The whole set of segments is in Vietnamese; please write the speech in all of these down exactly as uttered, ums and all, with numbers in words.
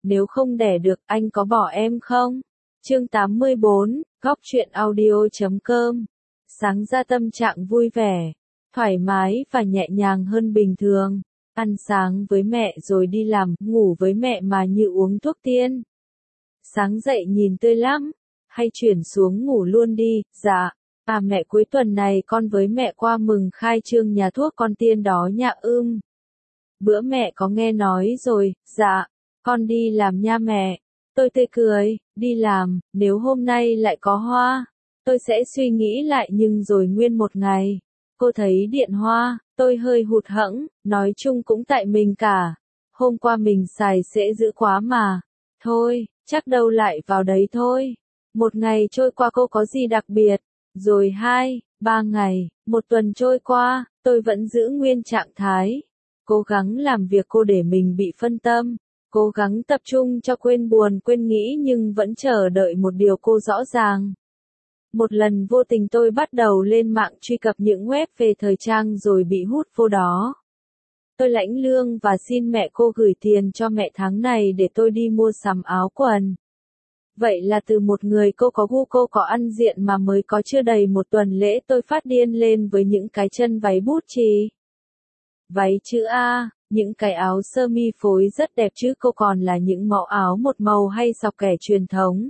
nếu không đẻ được, anh có bỏ em không? Chương tám mươi bốn, Góc truyện audio chấm com. Sáng ra tâm trạng vui vẻ, thoải mái và nhẹ nhàng hơn bình thường. Ăn sáng với mẹ rồi đi làm, ngủ với mẹ mà như uống thuốc tiên. Sáng dậy nhìn tươi lắm, hay chuyển xuống ngủ luôn đi, dạ. À mẹ cuối tuần này con với mẹ qua mừng khai trương nhà thuốc con tiên đó nha ưm. Bữa mẹ có nghe nói rồi, dạ. Con đi làm nha mẹ. Tôi tươi cười, đi làm, nếu hôm nay lại có hoa, tôi sẽ suy nghĩ lại nhưng rồi nguyên một ngày. Cô thấy điện hoa, tôi hơi hụt hẫng, nói chung cũng tại mình cả. Hôm qua mình xài sẽ dữ quá mà. Thôi, chắc đâu lại vào đấy thôi. Một ngày trôi qua cô có gì đặc biệt, rồi hai, ba ngày, một tuần trôi qua, tôi vẫn giữ nguyên trạng thái. Cố gắng làm việc cô để mình bị phân tâm. Cố gắng tập trung cho quên buồn quên nghĩ nhưng vẫn chờ đợi một điều cô rõ ràng. Một lần vô tình tôi bắt đầu lên mạng truy cập những web về thời trang rồi bị hút vô đó. Tôi lãnh lương và xin mẹ cô gửi tiền cho mẹ tháng này để tôi đi mua sắm áo quần. Vậy là từ một người cô có gu cô có ăn diện mà mới có chưa đầy một tuần lễ tôi phát điên lên với những cái chân váy bút chì. Váy chữ A, những cái áo sơ mi phối rất đẹp chứ cô còn là những mẫu áo một màu hay sọc kẻ truyền thống.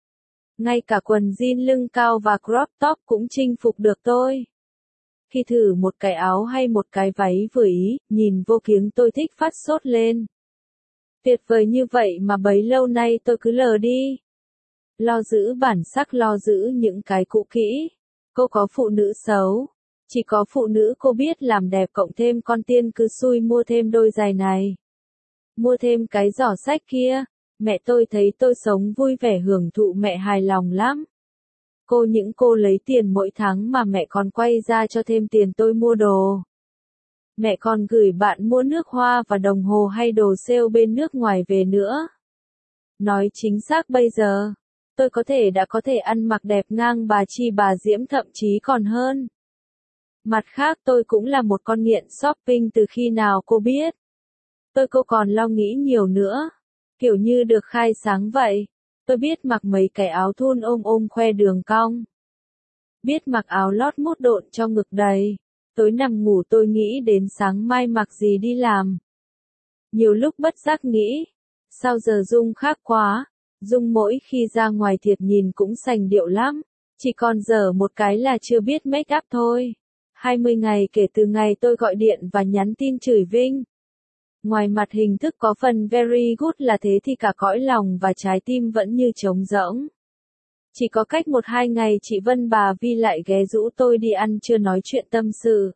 Ngay cả quần jean lưng cao và crop top cũng chinh phục được tôi. Khi thử một cái áo hay một cái váy vừa ý, nhìn vô kiếng tôi thích phát sốt lên. Tuyệt vời như vậy mà bấy lâu nay tôi cứ lờ đi. Lo giữ bản sắc lo giữ những cái cũ kỹ. Cô có phụ nữ xấu. Chỉ có phụ nữ cô biết làm đẹp cộng thêm con tiên cứ xui mua thêm đôi giày này. Mua thêm cái giỏ sách kia. Mẹ tôi thấy tôi sống vui vẻ hưởng thụ mẹ hài lòng lắm. Cô những cô lấy tiền mỗi tháng mà mẹ còn quay ra cho thêm tiền tôi mua đồ. Mẹ còn gửi bạn mua nước hoa và đồng hồ hay đồ sale bên nước ngoài về nữa. Nói chính xác bây giờ, tôi có thể đã có thể ăn mặc đẹp ngang bà Chi bà Diễm thậm chí còn hơn. Mặt khác tôi cũng là một con nghiện shopping từ khi nào cô biết. Tôi cô còn lo nghĩ nhiều nữa. Kiểu như được khai sáng vậy. Tôi biết mặc mấy cái áo thun ôm ôm khoe đường cong. Biết mặc áo lót mút độn cho ngực đầy. Tối nằm ngủ tôi nghĩ đến sáng mai mặc gì đi làm. Nhiều lúc bất giác nghĩ. Sao giờ Dung khác quá. Dung mỗi khi ra ngoài thiệt nhìn cũng sành điệu lắm. Chỉ còn giờ một cái là chưa biết make up thôi. hai mươi ngày kể từ ngày tôi gọi điện và nhắn tin chửi Vinh. Ngoài mặt hình thức có phần very good là thế thì cả cõi lòng và trái tim vẫn như trống rỗng. Chỉ có cách một hai ngày chị Vân bà Vi lại ghé rũ tôi đi ăn chưa nói chuyện tâm sự.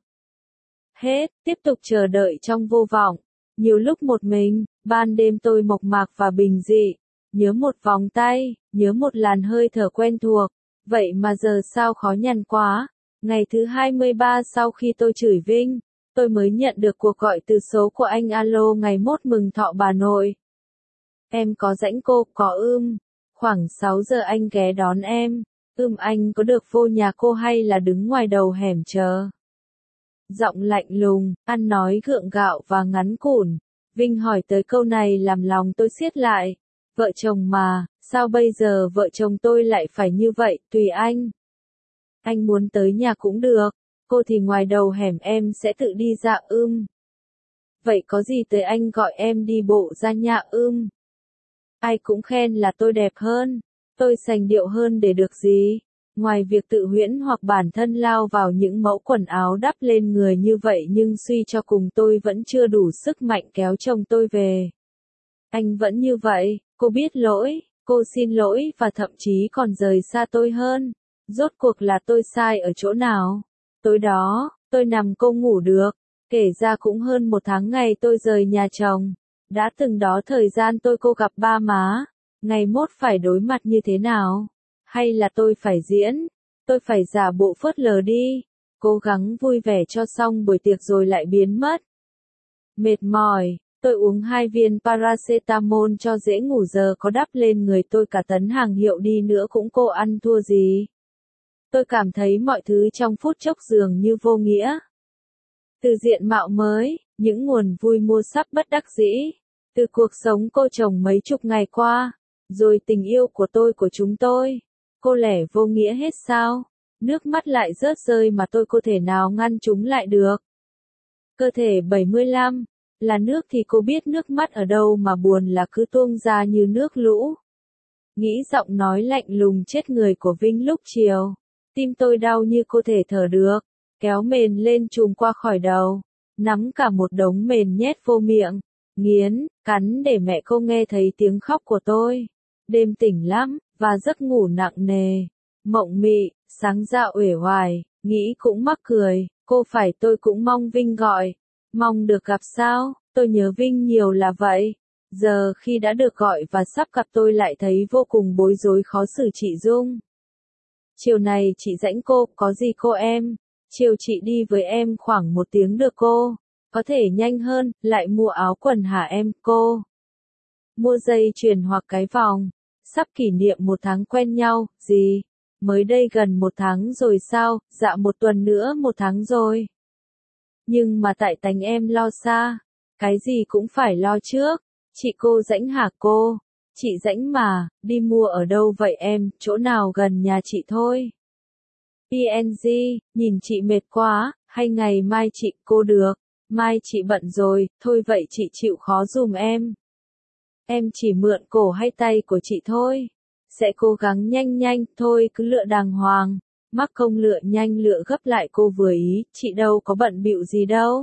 Hết, tiếp tục chờ đợi trong vô vọng. Nhiều lúc một mình, ban đêm tôi mộc mạc và bình dị. Nhớ một vòng tay, nhớ một làn hơi thở quen thuộc. Vậy mà giờ sao khó nhằn quá. Ngày thứ hai mươi ba sau khi tôi chửi Vinh, tôi mới nhận được cuộc gọi từ số của anh alo ngày mốt mừng thọ bà nội. Em có rảnh cô, có ưm. Khoảng sáu giờ anh ghé đón em. Ưm anh có được vô nhà cô hay là đứng ngoài đầu hẻm chờ? Giọng lạnh lùng, ăn nói gượng gạo và ngắn củn. Vinh hỏi tới câu này làm lòng tôi siết lại. Vợ chồng mà, sao bây giờ vợ chồng tôi lại phải như vậy, tùy anh. Anh muốn tới nhà cũng được, cô thì ngoài đầu hẻm em sẽ tự đi ra ưm. Vậy có gì tới anh gọi em đi bộ ra nhà ưm. Ai cũng khen là tôi đẹp hơn, tôi sành điệu hơn để được gì. Ngoài việc tự huyễn hoặc bản thân lao vào những mẫu quần áo đắp lên người như vậy nhưng suy cho cùng tôi vẫn chưa đủ sức mạnh kéo chồng tôi về. Anh vẫn như vậy, cô biết lỗi, cô xin lỗi và thậm chí còn rời xa tôi hơn. Rốt cuộc là tôi sai ở chỗ nào? Tối đó, tôi nằm cô ngủ được. Kể ra cũng hơn một tháng ngày tôi rời nhà chồng. Đã từng đó thời gian tôi cô gặp ba má. Ngày mốt phải đối mặt như thế nào? Hay là tôi phải diễn? Tôi phải giả bộ phớt lờ đi. Cố gắng vui vẻ cho xong buổi tiệc rồi lại biến mất. Mệt mỏi, tôi uống hai viên paracetamol cho dễ ngủ giờ có đắp lên người tôi cả tấn hàng hiệu đi nữa cũng cô ăn thua gì. Tôi cảm thấy mọi thứ trong phút chốc dường như vô nghĩa. Từ diện mạo mới, những nguồn vui mua sắp bất đắc dĩ. Từ cuộc sống cô chồng mấy chục ngày qua, rồi tình yêu của tôi của chúng tôi, cô lẻ vô nghĩa hết sao? Nước mắt lại rớt rơi mà tôi có thể nào ngăn chúng lại được. Cơ thể bảy mươi lăm, là nước thì cô biết nước mắt ở đâu mà buồn là cứ tuôn ra như nước lũ. Nghĩ giọng nói lạnh lùng chết người của Vinh lúc chiều. Tim tôi đau như cô thể thở được, kéo mền lên trùm qua khỏi đầu, nắm cả một đống mền nhét vô miệng, nghiến, cắn để mẹ cô nghe thấy tiếng khóc của tôi. Đêm tỉnh lắm, và giấc ngủ nặng nề, mộng mị, sáng dạo uể oải, nghĩ cũng mắc cười, cô phải tôi cũng mong Vinh gọi, mong được gặp sao, tôi nhớ Vinh nhiều là vậy. Giờ khi đã được gọi và sắp gặp tôi lại thấy vô cùng bối rối khó xử chị Dung. Chiều này chị rãnh cô, có gì cô em? Chiều chị đi với em khoảng một tiếng được cô? Có thể nhanh hơn, lại mua áo quần hả em, cô? Mua dây chuyền hoặc cái vòng. Sắp kỷ niệm một tháng quen nhau, gì? Mới đây gần một tháng rồi sao? Dạ một tuần nữa một tháng rồi. Nhưng mà tại tánh em lo xa. Cái gì cũng phải lo trước. Chị cô rãnh hả cô? Chị rãnh mà, đi mua ở đâu vậy em, chỗ nào gần nhà chị thôi. pê en giê, nhìn chị mệt quá, hay ngày mai chị, cô được. Mai chị bận rồi, thôi vậy chị chịu khó dùm em. Em chỉ mượn cổ hay tay của chị thôi. Sẽ cố gắng nhanh nhanh, thôi cứ lựa đàng hoàng. Mắc công lựa nhanh lựa gấp lại cô vừa ý, chị đâu có bận bịu gì đâu.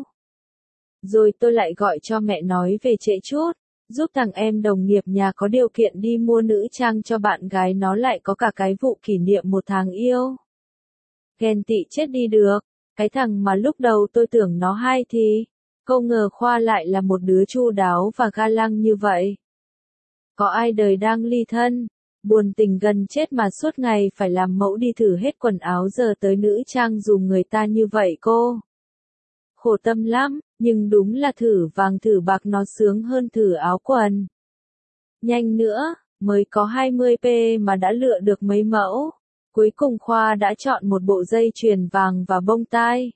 Rồi tôi lại gọi cho mẹ nói về trễ chút. Giúp thằng em đồng nghiệp nhà có điều kiện đi mua nữ trang cho bạn gái nó lại có cả cái vụ kỷ niệm một tháng yêu. Ghen tị chết đi được, cái thằng mà lúc đầu tôi tưởng nó hay thì, không ngờ Khoa lại là một đứa chu đáo và ga lăng như vậy. Có ai đời đang ly thân, buồn tình gần chết mà suốt ngày phải làm mẫu đi thử hết quần áo giờ tới nữ trang dùng người ta như vậy cô. Khổ tâm lắm, nhưng đúng là thử vàng thử bạc nó sướng hơn thử áo quần. Nhanh nữa, mới có hai mươi p mà đã lựa được mấy mẫu. Cuối cùng Khoa đã chọn một bộ dây chuyền vàng và bông tai.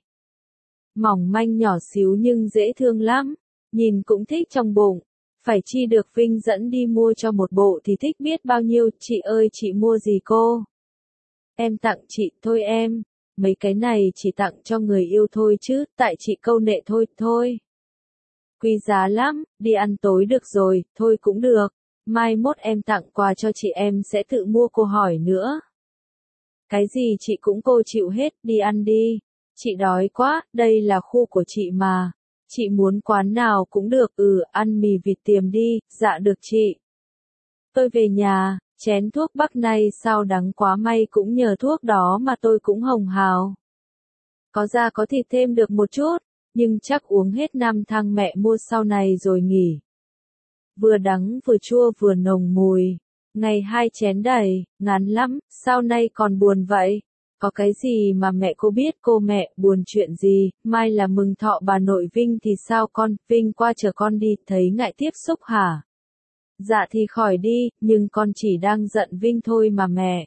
Mỏng manh nhỏ xíu nhưng dễ thương lắm, nhìn cũng thích trong bụng. Phải chi được Vinh dẫn đi mua cho một bộ thì thích biết bao nhiêu, chị ơi chị mua gì cô? Em tặng chị, thôi em. Mấy cái này chỉ tặng cho người yêu thôi chứ, tại chị câu nệ thôi, thôi. Quý giá lắm, đi ăn tối được rồi, thôi cũng được. Mai mốt em tặng quà cho chị em sẽ tự mua cô hỏi nữa. Cái gì chị cũng cô chịu hết, đi ăn đi. Chị đói quá, đây là khu của chị mà. Chị muốn quán nào cũng được, ừ, ăn mì vịt tiềm đi, dạ được chị. Tôi về nhà. Chén thuốc bắc này sao đắng quá may cũng nhờ thuốc đó mà tôi cũng hồng hào. Có da có thịt thêm được một chút, nhưng chắc uống hết năm thang mẹ mua sau này rồi nghỉ. Vừa đắng vừa chua vừa nồng mùi. Ngày hai chén đầy, ngắn lắm, sao nay còn buồn vậy? Có cái gì mà mẹ cô biết cô mẹ, buồn chuyện gì, mai là mừng thọ bà nội Vinh thì sao con, Vinh qua chờ con đi, thấy ngại tiếp xúc hả? Dạ thì khỏi đi, nhưng con chỉ đang giận Vinh thôi mà mẹ.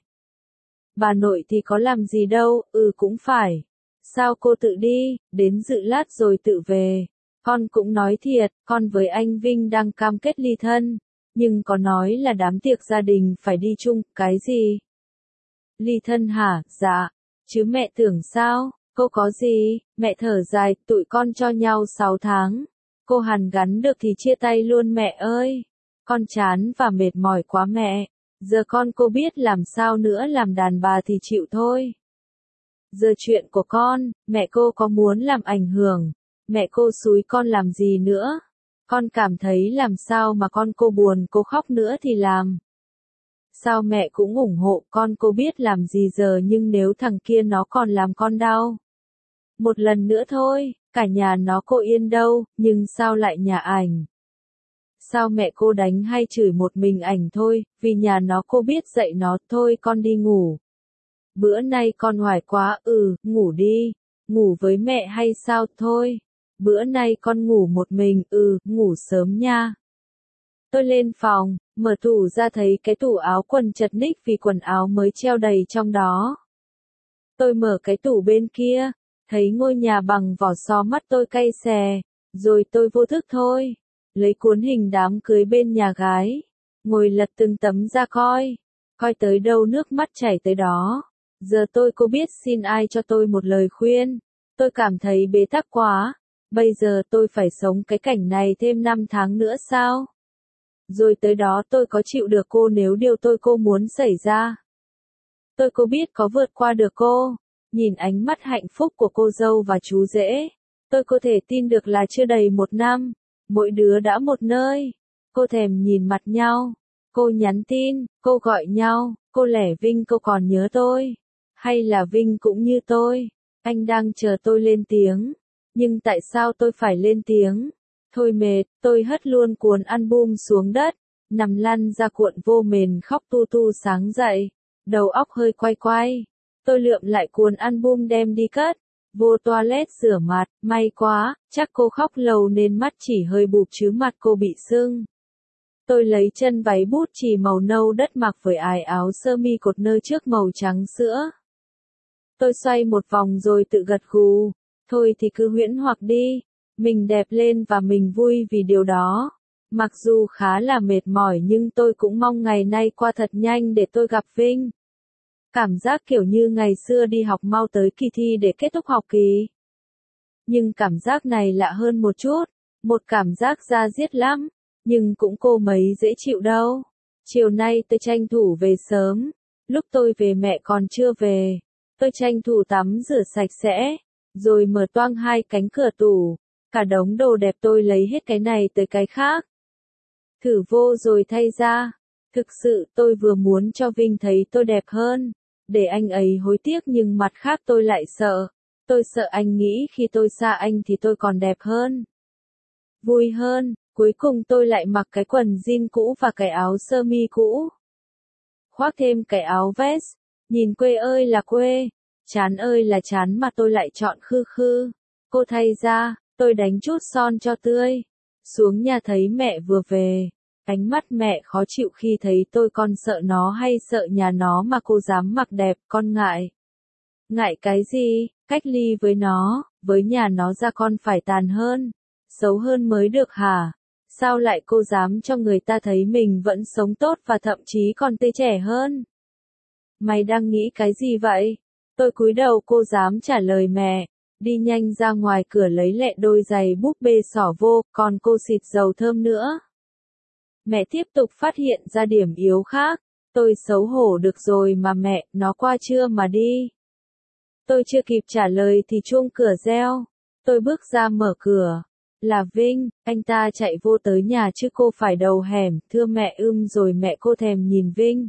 Bà nội thì có làm gì đâu, ừ cũng phải. Sao cô tự đi, đến dự lát rồi tự về. Con cũng nói thiệt, con với anh Vinh đang cam kết ly thân. Nhưng có nói là đám tiệc gia đình phải đi chung, cái gì? Ly thân hả, dạ. Chứ mẹ tưởng sao, cô có gì, mẹ thở dài, tụi con cho nhau sáu tháng. Cô hàn gắn được thì chia tay luôn mẹ ơi. Con chán và mệt mỏi quá mẹ. Giờ con cô biết làm sao nữa, làm đàn bà thì chịu thôi. Giờ chuyện của con, mẹ cô có muốn làm ảnh hưởng. Mẹ cô xúi con làm gì nữa. Con cảm thấy làm sao mà con cô buồn cô khóc nữa thì làm. Sao mẹ cũng ủng hộ con cô biết làm gì giờ, nhưng nếu thằng kia nó còn làm con đau. Một lần nữa thôi, cả nhà nó cô yên đâu, nhưng sao lại nhà ảnh. Sao mẹ cô đánh hay chửi một mình ảnh thôi, vì nhà nó cô biết dạy nó, thôi con đi ngủ. Bữa nay con hoài quá, ừ, ngủ đi, ngủ với mẹ hay sao, thôi. Bữa nay con ngủ một mình, ừ, ngủ sớm nha. Tôi lên phòng, mở tủ ra thấy cái tủ áo quần chật ních vì quần áo mới treo đầy trong đó. Tôi mở cái tủ bên kia, thấy ngôi nhà bằng vỏ sò mắt tôi cay xè, rồi tôi vô thức thôi. lấy cuốn hình đám cưới bên nhà gái, ngồi lật từng tấm ra coi, coi tới đâu nước mắt chảy tới đó. Giờ tôi có biết xin ai cho tôi một lời khuyên, tôi cảm thấy bế tắc quá, bây giờ tôi phải sống cái cảnh này thêm năm tháng nữa sao? Rồi tới đó tôi có chịu được cô nếu điều tôi cô muốn xảy ra? Tôi có biết có vượt qua được cô? Nhìn ánh mắt hạnh phúc của cô dâu và chú rể, tôi có thể tin được là chưa đầy một năm, mỗi đứa đã một nơi. Cô thèm nhìn mặt nhau, cô nhắn tin, cô gọi nhau, cô lẻ Vinh cô còn nhớ tôi. Hay là Vinh cũng như tôi, anh đang chờ tôi lên tiếng. Nhưng tại sao tôi phải lên tiếng? Thôi mệt, tôi hất luôn cuốn album xuống đất, nằm lăn ra cuộn vô mền khóc tu tu sáng dậy, đầu óc hơi quay quay. Tôi lượm lại cuốn album đem đi cất, vô toilet rửa mặt, may quá, chắc cô khóc lâu nên mắt chỉ hơi bụp chứ mặt cô bị sưng. Tôi lấy chân váy bút chì màu nâu đất mặc với ải áo sơ mi cột nơ trước màu trắng sữa. Tôi xoay một vòng rồi tự gật gù, thôi thì cứ huyễn hoặc đi, mình đẹp lên và mình vui vì điều đó. Mặc dù khá là mệt mỏi nhưng tôi cũng mong ngày nay qua thật nhanh để tôi gặp Vinh. Cảm giác kiểu như ngày xưa đi học mau tới kỳ thi để kết thúc học kỳ. Nhưng cảm giác này lạ hơn một chút, một cảm giác da diết lắm, nhưng cũng cô mấy dễ chịu đâu. Chiều nay tôi tranh thủ về sớm, lúc tôi về mẹ còn chưa về. Tôi tranh thủ tắm rửa sạch sẽ, rồi mở toang hai cánh cửa tủ, cả đống đồ đẹp tôi lấy hết cái này tới cái khác. Thử vô rồi thay ra, thực sự tôi vừa muốn cho Vinh thấy tôi đẹp hơn, để anh ấy hối tiếc nhưng mặt khác tôi lại sợ. Tôi sợ anh nghĩ khi tôi xa anh thì tôi còn đẹp hơn, vui hơn. Cuối cùng tôi lại mặc cái quần jean cũ và cái áo sơ mi cũ, khoác thêm cái áo vest. Nhìn quê ơi là quê, chán ơi là chán mà tôi lại chọn khư khư. Cô thay ra, tôi đánh chút son cho tươi. Xuống nhà thấy mẹ vừa về, ánh mắt mẹ khó chịu khi thấy tôi. Con sợ nó hay sợ nhà nó mà cô dám mặc đẹp, con ngại. Ngại cái gì, cách ly với nó, với nhà nó ra con phải tàn hơn, xấu hơn mới được hả? Sao lại cô dám cho người ta thấy mình vẫn sống tốt và thậm chí còn tươi trẻ hơn? Mày đang nghĩ cái gì vậy? Tôi cúi đầu cô dám trả lời mẹ, đi nhanh ra ngoài cửa lấy lẹ đôi giày búp bê xỏ vô, còn cô xịt dầu thơm nữa. Mẹ tiếp tục phát hiện ra điểm yếu khác, tôi xấu hổ được rồi mà mẹ, nó qua chưa mà đi. Tôi chưa kịp trả lời thì chuông cửa reo, tôi bước ra mở cửa. Là Vinh, anh ta chạy vô tới nhà chứ cô phải đầu hẻm, thưa mẹ ưm rồi mẹ cô thèm nhìn Vinh.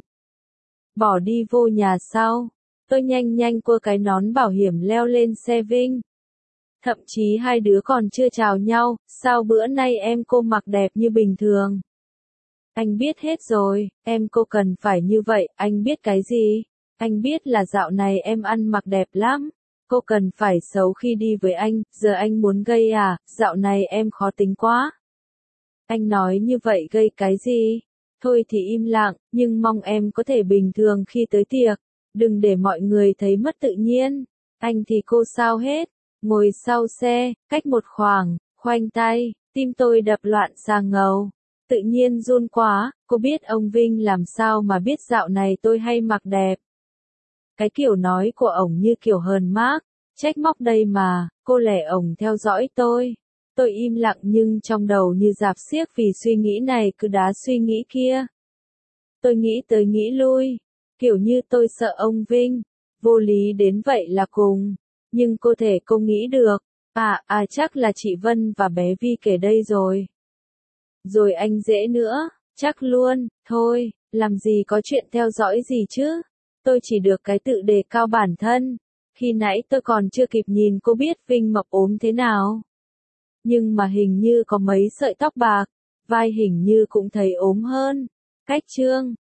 Bỏ đi vô nhà sau, tôi nhanh nhanh quơ cái nón bảo hiểm leo lên xe Vinh. Thậm chí hai đứa còn chưa chào nhau, sao bữa nay em cô mặc đẹp như bình thường? Anh biết hết rồi, em cô cần phải như vậy, anh biết cái gì? Anh biết là dạo này em ăn mặc đẹp lắm. Cô cần phải xấu khi đi với anh, giờ anh muốn gây à, dạo này em khó tính quá. Anh nói như vậy gây cái gì? Thôi thì im lặng, nhưng mong em có thể bình thường khi tới tiệc, đừng để mọi người thấy mất tự nhiên. Anh thì cô sao hết, ngồi sau xe, cách một khoảng, khoanh tay, tim tôi đập loạn xà ngầu. Tự nhiên run quá, cô biết ông Vinh làm sao mà biết dạo này tôi hay mặc đẹp. Cái kiểu nói của ổng như kiểu hờn mác, trách móc đây mà, cô lẻ ổng theo dõi tôi. Tôi im lặng nhưng trong đầu như rạp xiếc vì suy nghĩ này cứ đá suy nghĩ kia. Tôi nghĩ tới nghĩ lui, kiểu như tôi sợ ông Vinh, vô lý đến vậy là cùng. Nhưng cô thể cô nghĩ được, à, à chắc là chị Vân và bé Vi kể đây rồi. Rồi anh dễ nữa, chắc luôn, thôi, làm gì có chuyện theo dõi gì chứ. Tôi chỉ được cái tự đề cao bản thân. Khi nãy tôi còn chưa kịp nhìn cô biết Vinh mập ốm thế nào. Nhưng mà hình như có mấy sợi tóc bạc, vai hình như cũng thấy ốm hơn. Cách trương,